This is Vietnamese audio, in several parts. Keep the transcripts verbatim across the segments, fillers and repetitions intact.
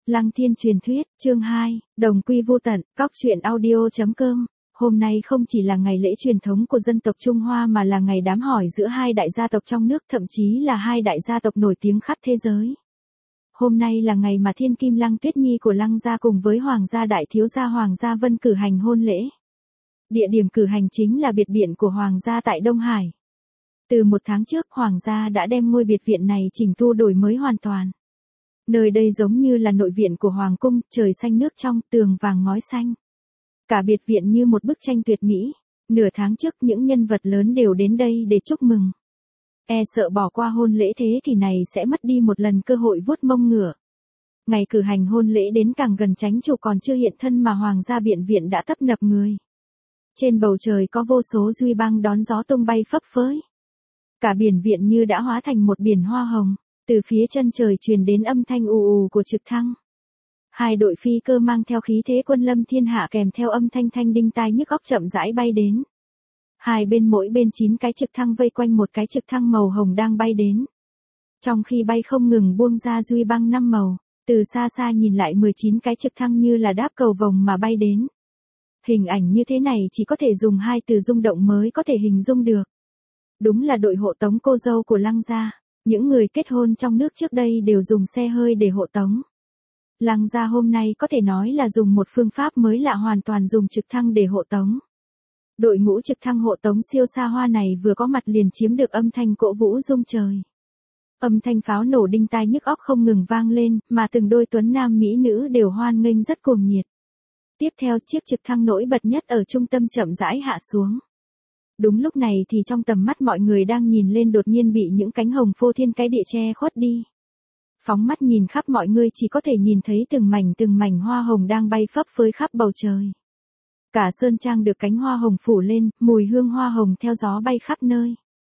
Lăng Thiên truyền thuyết, chương hai, đồng quy vô tận, cóc truyện audio chấm com. Hôm nay không chỉ là ngày lễ truyền thống của dân tộc Trung Hoa mà là ngày đám hỏi giữa hai đại gia tộc trong nước, thậm chí là hai đại gia tộc nổi tiếng khắp thế giới. Hôm nay là ngày mà thiên kim Lăng Tuyết Nhi của Lăng gia cùng với Hoàng gia đại thiếu gia Hoàng gia Vân cử hành hôn lễ. Địa điểm cử hành chính là biệt viện của Hoàng gia tại Đông Hải. Từ một tháng trước, Hoàng gia đã đem ngôi biệt viện này chỉnh tu đổi mới hoàn toàn. Nơi đây giống như là nội viện của Hoàng cung, trời xanh nước trong, tường vàng ngói xanh. Cả biệt viện như một bức tranh tuyệt mỹ. Nửa tháng trước những nhân vật lớn đều đến đây để chúc mừng. E sợ bỏ qua hôn lễ thế thì này sẽ mất đi một lần cơ hội vuốt mông ngựa. Ngày cử hành hôn lễ đến càng gần, chánh chủ còn chưa hiện thân mà Hoàng gia biện viện đã tấp nập người. Trên bầu trời có vô số duy băng đón gió tung bay phấp phới. Cả biển viện như đã hóa thành một biển hoa hồng. Từ phía chân trời truyền đến âm thanh ù ù của trực thăng. Hai đội phi cơ mang theo khí thế quân lâm thiên hạ kèm theo âm thanh thanh đinh tai nhức óc chậm rãi bay đến. Hai bên mỗi bên chín cái trực thăng vây quanh một cái trực thăng màu hồng đang bay đến. Trong khi bay không ngừng buông ra duy băng năm màu, từ xa xa nhìn lại mười chín cái trực thăng như là đáp cầu vồng mà bay đến. Hình ảnh như thế này chỉ có thể dùng hai từ rung động mới có thể hình dung được. Đúng là đội hộ tống cô dâu của Lăng gia. Những người kết hôn trong nước trước đây đều dùng xe hơi để hộ tống. Lăng gia hôm nay có thể nói là dùng một phương pháp mới lạ, hoàn toàn dùng trực thăng để hộ tống. Đội ngũ trực thăng hộ tống siêu xa hoa này vừa có mặt liền chiếm được âm thanh cổ vũ rung trời. Âm thanh pháo nổ đinh tai nhức óc không ngừng vang lên, mà từng đôi tuấn nam mỹ nữ đều hoan nghênh rất cuồng nhiệt. Tiếp theo, chiếc trực thăng nổi bật nhất ở trung tâm chậm rãi hạ xuống. Đúng lúc này thì trong tầm mắt mọi người đang nhìn lên đột nhiên bị những cánh hồng phô thiên cái địa che khuất đi. Phóng mắt nhìn khắp, mọi người chỉ có thể nhìn thấy từng mảnh từng mảnh hoa hồng đang bay phấp phới khắp bầu trời. Cả sơn trang được cánh hoa hồng phủ lên, mùi hương hoa hồng theo gió bay khắp nơi.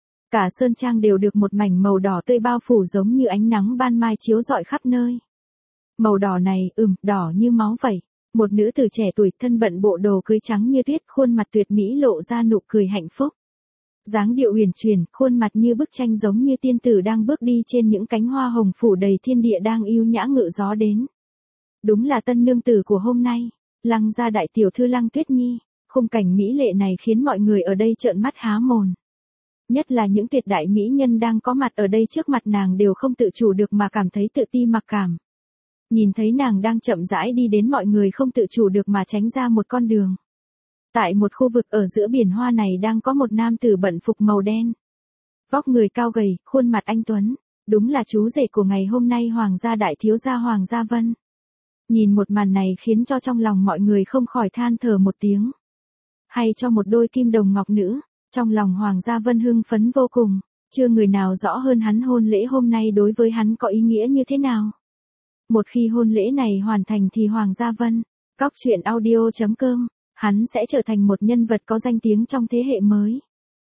Cả sơn trang đều được một mảnh màu đỏ tươi bao phủ giống như ánh nắng ban mai chiếu rọi khắp nơi. Màu đỏ này, ừm, đỏ như máu vậy. Một nữ tử trẻ tuổi thân bận bộ đồ cưới trắng như tuyết, khuôn mặt tuyệt mỹ lộ ra nụ cười hạnh phúc. Dáng điệu huyền chuyển, khuôn mặt như bức tranh giống như tiên tử đang bước đi trên những cánh hoa hồng phủ đầy thiên địa đang yêu nhã ngự gió đến. Đúng là tân nương tử của hôm nay, Lăng gia đại tiểu thư Lăng Tuyết Nhi. Khung cảnh mỹ lệ này khiến mọi người ở đây trợn mắt há mồm. Nhất là những tuyệt đại mỹ nhân đang có mặt ở đây trước mặt nàng đều không tự chủ được mà cảm thấy tự ti mặc cảm. Nhìn thấy nàng đang chậm rãi đi đến, mọi người không tự chủ được mà tránh ra một con đường. Tại một khu vực ở giữa biển hoa này đang có một nam tử bận phục màu đen. Vóc người cao gầy, khuôn mặt anh tuấn, đúng là chú rể của ngày hôm nay Hoàng gia đại thiếu gia Hoàng gia Vân. Nhìn một màn này khiến cho trong lòng mọi người không khỏi than thở một tiếng. Hay cho một đôi kim đồng ngọc nữ, trong lòng Hoàng gia Vân hưng phấn vô cùng, chưa người nào rõ hơn hắn hôn lễ hôm nay đối với hắn có ý nghĩa như thế nào. Một khi hôn lễ này hoàn thành thì Hoàng gia Vân, cóc truyện audio chấm com, hắn sẽ trở thành một nhân vật có danh tiếng trong thế hệ mới.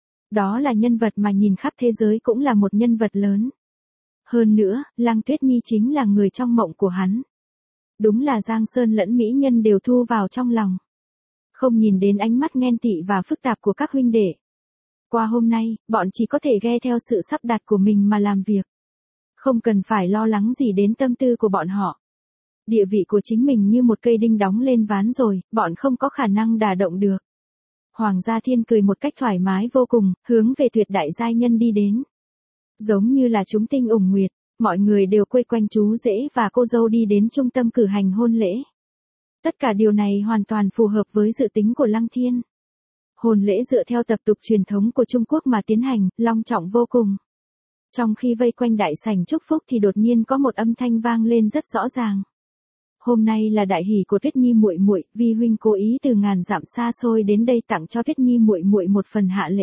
Đó là nhân vật mà nhìn khắp thế giới cũng là một nhân vật lớn. Hơn nữa, Lăng Tuyết Nhi chính là người trong mộng của hắn. Đúng là Giang Sơn lẫn mỹ nhân đều thu vào trong lòng. Không nhìn đến ánh mắt ghen tị và phức tạp của các huynh đệ. Qua hôm nay, bọn chỉ có thể nghe theo sự sắp đặt của mình mà làm việc. Không cần phải lo lắng gì đến tâm tư của bọn họ. Địa vị của chính mình như một cây đinh đóng lên ván rồi, bọn không có khả năng đả động được. Hoàng gia Thiên cười một cách thoải mái vô cùng, hướng về tuyệt đại giai nhân đi đến. Giống như là chúng tinh ủng nguyệt, mọi người đều quây quanh chú rể và cô dâu đi đến trung tâm cử hành hôn lễ. Tất cả điều này hoàn toàn phù hợp với dự tính của Lăng Thiên. Hôn lễ dựa theo tập tục truyền thống của Trung Quốc mà tiến hành, long trọng vô cùng. Trong khi vây quanh đại sảnh chúc phúc thì đột nhiên có một âm thanh vang lên rất rõ ràng. Hôm nay là đại hỷ của Tuyết Nhi muội muội, vi huynh cố ý từ ngàn dặm xa xôi đến đây tặng cho Tuyết Nhi muội muội một phần hạ lễ.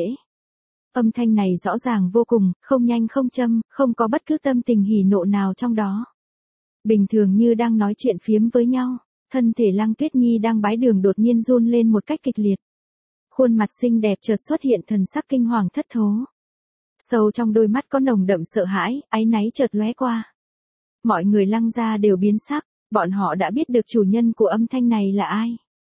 Âm thanh này rõ ràng vô cùng, không nhanh không chậm, không có bất cứ tâm tình hỉ nộ nào trong đó. Bình thường như đang nói chuyện phiếm với nhau, thân thể Lăng Tuyết Nhi đang bái đường đột nhiên run lên một cách kịch liệt. Khuôn mặt xinh đẹp chợt xuất hiện thần sắc kinh hoàng thất thố. Sâu trong đôi mắt có nồng đậm sợ hãi, áy náy chợt lóe qua. Mọi người Lăng gia đều biến sắc, bọn họ đã biết được chủ nhân của âm thanh này là ai.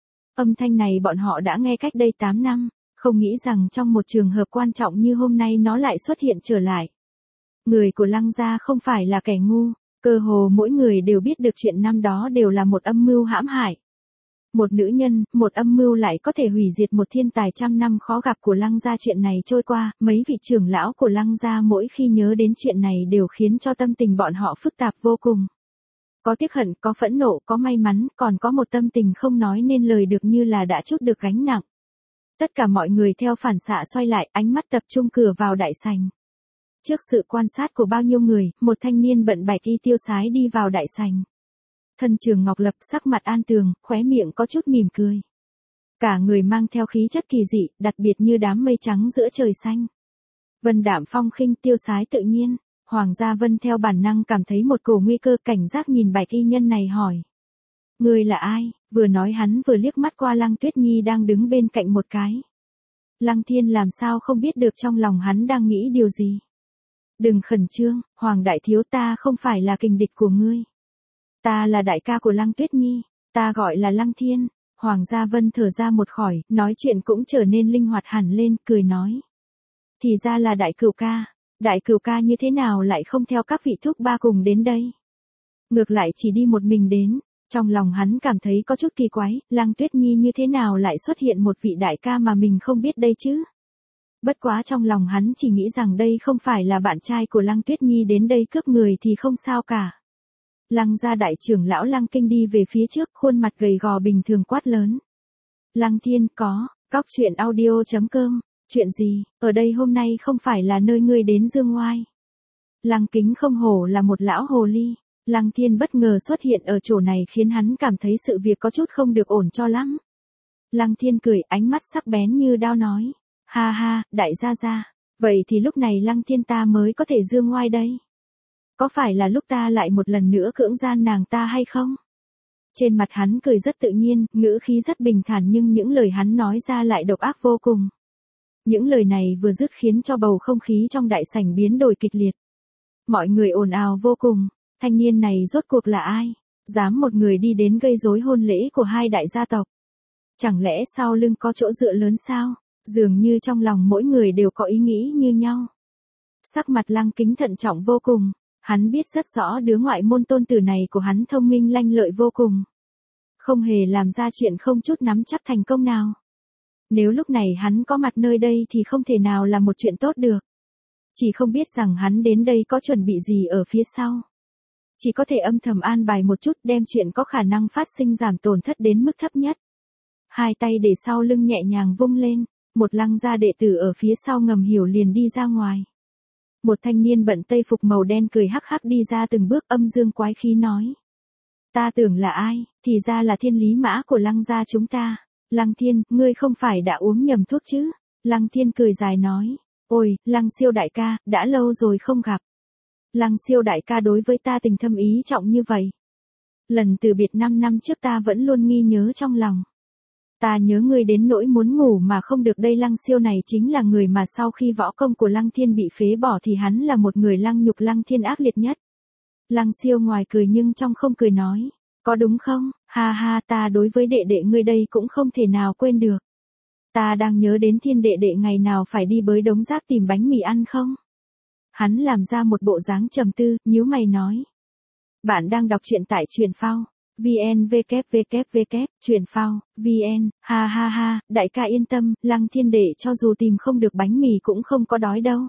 Âm thanh này bọn họ đã nghe cách đây tám năm, không nghĩ rằng trong một trường hợp quan trọng như hôm nay nó lại xuất hiện trở lại. Người của Lăng gia không phải là kẻ ngu, Cơ hồ mỗi người đều biết được chuyện năm đó đều là một âm mưu hãm hại. Một nữ nhân, một âm mưu lại có thể hủy diệt một thiên tài trăm năm khó gặp của Lăng gia. Chuyện này trôi qua, mấy vị trưởng lão của Lăng gia mỗi khi nhớ đến chuyện này đều khiến cho tâm tình bọn họ phức tạp vô cùng. Có tiếc hận, có phẫn nộ, có may mắn, còn có một tâm tình không nói nên lời được như là đã trút được gánh nặng. Tất cả mọi người theo phản xạ xoay lại, ánh mắt tập trung cửa vào đại sảnh. Trước sự quan sát của bao nhiêu người, một thanh niên bận bạch y tiêu sái đi vào đại sảnh. Thân Trường Ngọc Lập sắc mặt an tường, khóe miệng có chút mỉm cười. Cả người mang theo khí chất kỳ dị, đặc biệt như đám mây trắng giữa trời xanh. Vân đạm phong khinh, tiêu sái tự nhiên. Hoàng gia Vân theo bản năng cảm thấy một cổ nguy cơ, cảnh giác nhìn bạch y nhân này hỏi. Người là ai? Vừa nói hắn vừa liếc mắt qua Lăng Tuyết Nhi đang đứng bên cạnh một cái. Lăng Thiên làm sao không biết được trong lòng hắn đang nghĩ điều gì. Đừng khẩn trương, Hoàng đại thiếu, ta không phải là kình địch của ngươi. Ta là đại ca của Lăng Tuyết Nhi, ta gọi là Lăng Thiên. Hoàng gia Vân thở ra một khỏi, nói chuyện cũng trở nên linh hoạt hẳn lên, cười nói. Thì ra là đại cửu ca, đại cửu ca như thế nào lại không theo các vị thúc ba cùng đến đây? Ngược lại chỉ đi một mình đến, trong lòng hắn cảm thấy có chút kỳ quái, Lăng Tuyết Nhi như thế nào lại xuất hiện một vị đại ca mà mình không biết đây chứ? Bất quá trong lòng hắn chỉ nghĩ rằng đây không phải là bạn trai của Lăng Tuyết Nhi đến đây cướp người thì không sao cả. Lăng gia đại trưởng lão Lăng Kinh đi về phía trước, khuôn mặt gầy gò bình thường quát lớn. Lăng Thiên, có, cóc truyện audio chấm com, chuyện gì, ở đây hôm nay không phải là nơi ngươi đến dương ngoai. Lăng Kính không hổ là một lão hồ ly, Lăng Thiên bất ngờ xuất hiện ở chỗ này khiến hắn cảm thấy sự việc có chút không được ổn cho lắm. Lăng Thiên cười, ánh mắt sắc bén như đao nói. Ha ha, đại gia gia, vậy thì lúc này Lăng Thiên ta mới có thể dương ngoai đây. Có phải là lúc ta lại một lần nữa cưỡng gian nàng ta hay không? Trên mặt hắn cười rất tự nhiên, ngữ khí rất bình thản nhưng những lời hắn nói ra lại độc ác vô cùng. Những lời này vừa dứt khiến cho bầu không khí trong đại sảnh biến đổi kịch liệt. Mọi người ồn ào vô cùng, thanh niên này rốt cuộc là ai? Dám một người đi đến gây rối hôn lễ của hai đại gia tộc. Chẳng lẽ sau lưng có chỗ dựa lớn sao? Dường như trong lòng mỗi người đều có ý nghĩ như nhau. Sắc mặt Lăng Kính thận trọng vô cùng. Hắn biết rất rõ đứa ngoại môn tôn tử này của hắn thông minh lanh lợi vô cùng. Không hề làm ra chuyện không chút nắm chắc thành công nào. Nếu lúc này hắn có mặt nơi đây thì không thể nào là một chuyện tốt được. Chỉ không biết rằng hắn đến đây có chuẩn bị gì ở phía sau. Chỉ có thể âm thầm an bài một chút đem chuyện có khả năng phát sinh giảm tổn thất đến mức thấp nhất. Hai tay để sau lưng nhẹ nhàng vung lên, một Lăng gia đệ tử ở phía sau ngầm hiểu liền đi ra ngoài. Một thanh niên bận tây phục màu đen cười hắc hắc đi ra từng bước, âm dương quái khí nói. Ta tưởng là ai, thì ra là Thiên Lý Mã của Lăng gia chúng ta. Lăng Thiên, ngươi không phải đã uống nhầm thuốc chứ? Lăng Thiên cười dài nói. Ôi, Lăng siêu đại ca, đã lâu rồi không gặp. Lăng siêu đại ca đối với ta tình thâm ý trọng như vậy. Lần từ biệt năm năm trước ta vẫn luôn nghi nhớ trong lòng. Ta nhớ ngươi đến nỗi muốn ngủ mà không được đây. Lăng siêu này chính là người mà sau khi võ công của Lăng Thiên bị phế bỏ thì hắn là một người lăng nhục Lăng Thiên ác liệt nhất. Lăng siêu ngoài cười nhưng trong không cười nói. Có đúng không? Ha ha, ta đối với đệ đệ ngươi đây cũng không thể nào quên được. Ta đang nhớ đến Thiên đệ đệ ngày nào phải đi bới đống rác tìm bánh mì ăn không? Hắn làm ra một bộ dáng trầm tư, nhíu mày nói. Bạn đang đọc truyện tại truyện phao. vn www truyện phao vn, ha ha ha, đại ca yên tâm, Lăng Thiên đệ cho dù tìm không được bánh mì cũng không có đói đâu.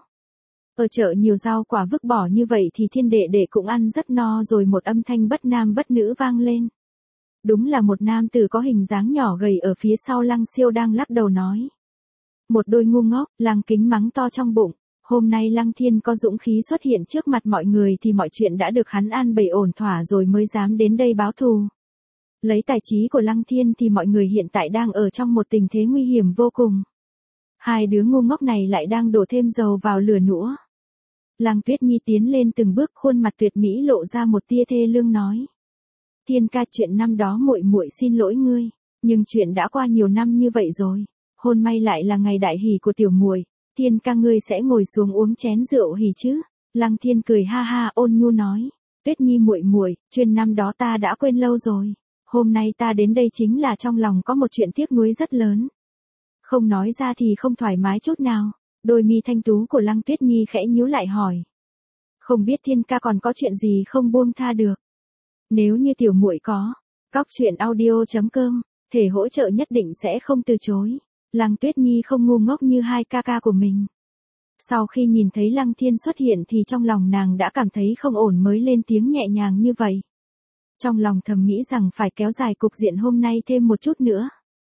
Ở chợ nhiều rau quả vứt bỏ như vậy thì Thiên đệ đệ cũng ăn rất no rồi. Một âm thanh bất nam bất nữ vang lên. Đúng là một nam tử có hình dáng nhỏ gầy ở phía sau Lăng siêu đang lắc đầu nói. Một đôi ngu ngốc, Lăng Kính mắng to trong bụng. Hôm nay Lăng Thiên có dũng khí xuất hiện trước mặt mọi người thì mọi chuyện đã được hắn an bày ổn thỏa rồi mới dám đến đây báo thù. Lấy tài trí của Lăng Thiên thì mọi người hiện tại đang ở trong một tình thế nguy hiểm vô cùng. Hai đứa ngu ngốc này lại đang đổ thêm dầu vào lửa nữa. Lăng Tuyết Nhi tiến lên từng bước, khuôn mặt tuyệt mỹ lộ ra một tia thê lương nói. Thiên ca, chuyện năm đó muội muội xin lỗi ngươi, nhưng chuyện đã qua nhiều năm như vậy rồi. Hôm nay lại là ngày đại hỷ của tiểu muội. Thiên ca, ngươi sẽ ngồi xuống uống chén rượu hỉ chứ? Lăng Thiên cười ha ha ôn nhu nói. Tuyết Nhi muội muội, chuyện năm đó ta đã quên lâu rồi. Hôm nay ta đến đây chính là trong lòng có một chuyện tiếc nuối rất lớn. Không nói ra thì không thoải mái chút nào. Đôi mi thanh tú của Lăng Tuyết Nhi khẽ nhíu lại hỏi. Không biết Thiên ca còn có chuyện gì không buông tha được. Nếu như tiểu muội có, cóc truyện audio chấm com, thể hỗ trợ nhất định sẽ không từ chối. Lăng Tuyết Nhi không ngu ngốc như hai ca ca của mình. Sau khi nhìn thấy Lăng Thiên xuất hiện thì trong lòng nàng đã cảm thấy không ổn mới lên tiếng nhẹ nhàng như vậy. Trong lòng thầm nghĩ rằng phải kéo dài cục diện hôm nay thêm một chút nữa.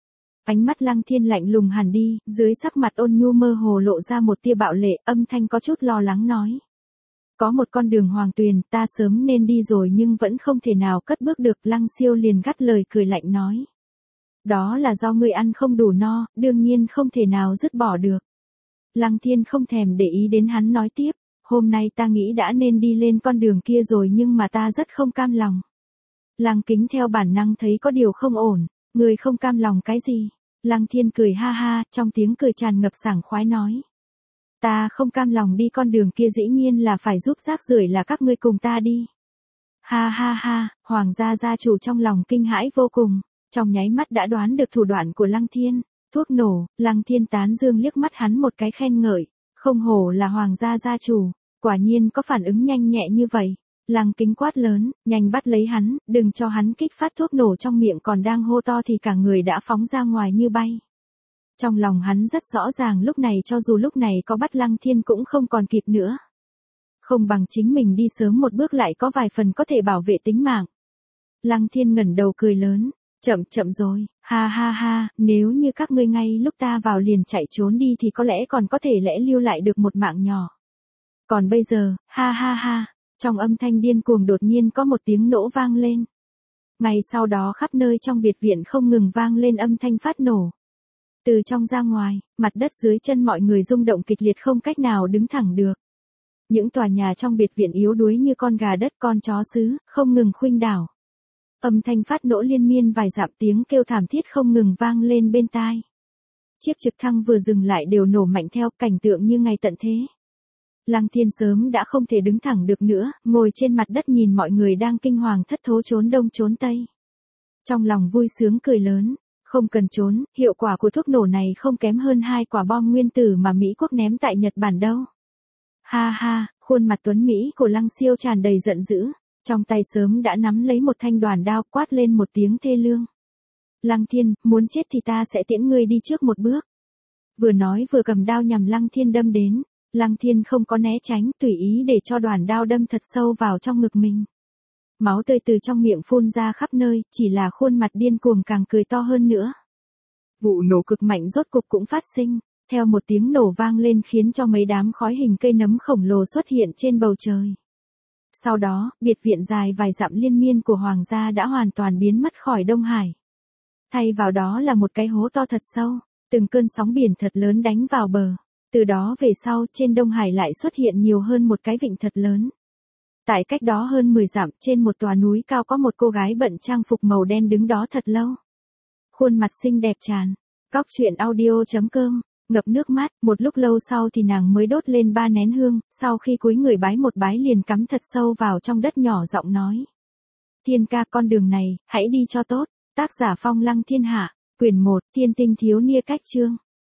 Ánh mắt Lăng Thiên lạnh lùng hẳn đi, dưới sắc mặt ôn nhu mơ hồ lộ ra một tia bạo lệ, âm thanh có chút lo lắng nói. Có một con đường hoàng tuyền, ta sớm nên đi rồi nhưng vẫn không thể nào cất bước được. Lăng Siêu liền gắt lời cười lạnh nói. Đó là do ngươi ăn không đủ no, đương nhiên không thể nào dứt bỏ được. Lăng Thiên không thèm để ý đến hắn nói tiếp, hôm nay ta nghĩ đã nên đi lên con đường kia rồi nhưng mà ta rất không cam lòng. Lăng Kính theo bản năng thấy có điều không ổn, ngươi không cam lòng cái gì? Lăng Thiên cười ha ha, trong tiếng cười tràn ngập sảng khoái nói. Ta không cam lòng đi con đường kia dĩ nhiên là phải giúp rác rưởi là các ngươi cùng ta đi. Ha ha ha, Hoàng gia gia chủ trong lòng kinh hãi vô cùng, trong nháy mắt đã đoán được thủ đoạn của Lăng Thiên. Thuốc nổ, Lăng Thiên tán dương liếc mắt hắn một cái khen ngợi, không hổ là Hoàng gia gia chủ, quả nhiên có phản ứng nhanh nhẹ như vậy. Lăng Kính quát lớn, nhanh bắt lấy hắn, đừng cho hắn kích phát thuốc nổ trong miệng còn đang hô to thì cả người đã phóng ra ngoài như bay. Trong lòng hắn rất rõ ràng lúc này cho dù lúc này có bắt Lăng Thiên cũng không còn kịp nữa. Không bằng chính mình đi sớm một bước lại có vài phần có thể bảo vệ tính mạng. Lăng Thiên ngẩng đầu cười lớn, chậm chậm rồi, ha ha ha, nếu như các ngươi ngay lúc ta vào liền chạy trốn đi thì có lẽ còn có thể lẽ lưu lại được một mạng nhỏ. Còn bây giờ, ha ha ha. Trong âm thanh điên cuồng đột nhiên có một tiếng nổ vang lên. Ngay sau đó khắp nơi trong biệt viện không ngừng vang lên âm thanh phát nổ. Từ trong ra ngoài, mặt đất dưới chân mọi người rung động kịch liệt không cách nào đứng thẳng được. Những tòa nhà trong biệt viện yếu đuối như con gà đất con chó sứ, không ngừng khuỳnh đảo. Âm thanh phát nổ liên miên vài dặm, tiếng kêu thảm thiết không ngừng vang lên bên tai. Chiếc trực thăng vừa dừng lại đều nổ mạnh theo, cảnh tượng như ngày tận thế. Lăng Thiên sớm đã không thể đứng thẳng được nữa, ngồi trên mặt đất nhìn mọi người đang kinh hoàng thất thố trốn đông trốn tây. Trong lòng vui sướng cười lớn, không cần trốn, hiệu quả của thuốc nổ này không kém hơn hai quả bom nguyên tử mà Mỹ quốc ném tại Nhật Bản đâu. Ha ha, khuôn mặt tuấn Mỹ của Lăng Siêu tràn đầy giận dữ, trong tay sớm đã nắm lấy một thanh đoàn đao, quát lên một tiếng thê lương. Lăng Thiên, muốn chết thì ta sẽ tiễn ngươi đi trước một bước. Vừa nói vừa cầm đao nhằm Lăng Thiên đâm đến. Lăng Thiên không có né tránh, tùy ý để cho đoàn đao đâm thật sâu vào trong ngực mình. Máu tươi từ trong miệng phun ra khắp nơi, chỉ là khuôn mặt điên cuồng càng cười to hơn nữa. Vụ nổ cực mạnh rốt cục cũng phát sinh, theo một tiếng nổ vang lên khiến cho mấy đám khói hình cây nấm khổng lồ xuất hiện trên bầu trời. Sau đó, biệt viện dài vài dặm liên miên của Hoàng gia đã hoàn toàn biến mất khỏi Đông Hải. Thay vào đó là một cái hố to thật sâu, từng cơn sóng biển thật lớn đánh vào bờ. Từ đó về sau, trên Đông Hải lại xuất hiện nhiều hơn một cái vịnh thật lớn. Tại cách đó hơn mười dặm, trên một tòa núi cao có một cô gái bận trang phục màu đen đứng đó thật lâu. Khuôn mặt xinh đẹp tràn. Cóc truyện audio chấm com, ngập nước mắt, một lúc lâu sau thì nàng mới đốt lên ba nén hương, sau khi cúi người bái một bái liền cắm thật sâu vào trong đất nhỏ giọng nói. Thiên ca, con đường này, hãy đi cho tốt. Tác giả Phong Lăng Thiên Hạ, quyển một, Thiên tinh thiếu niên cách chương.